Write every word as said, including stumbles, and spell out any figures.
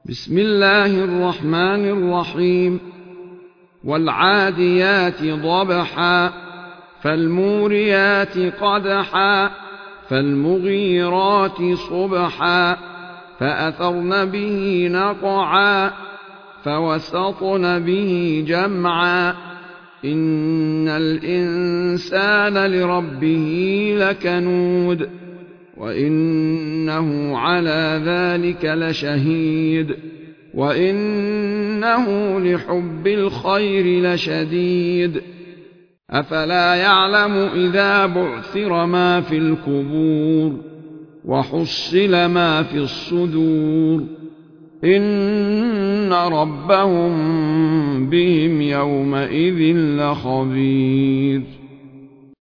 بسم الله الرحمن الرحيم والعاديات ضبحا فالموريات قدحا فالمغيرات صبحا فأثرن به نقعا فوسطن به جمعا إن الإنسان لربه لكنود وإنه على ذلك لشهيد وإنه لحب الخير لشديد أفلا يعلم إذا بعثر ما في القبور وحصل ما في الصدور إن ربهم بهم يومئذ لخبير.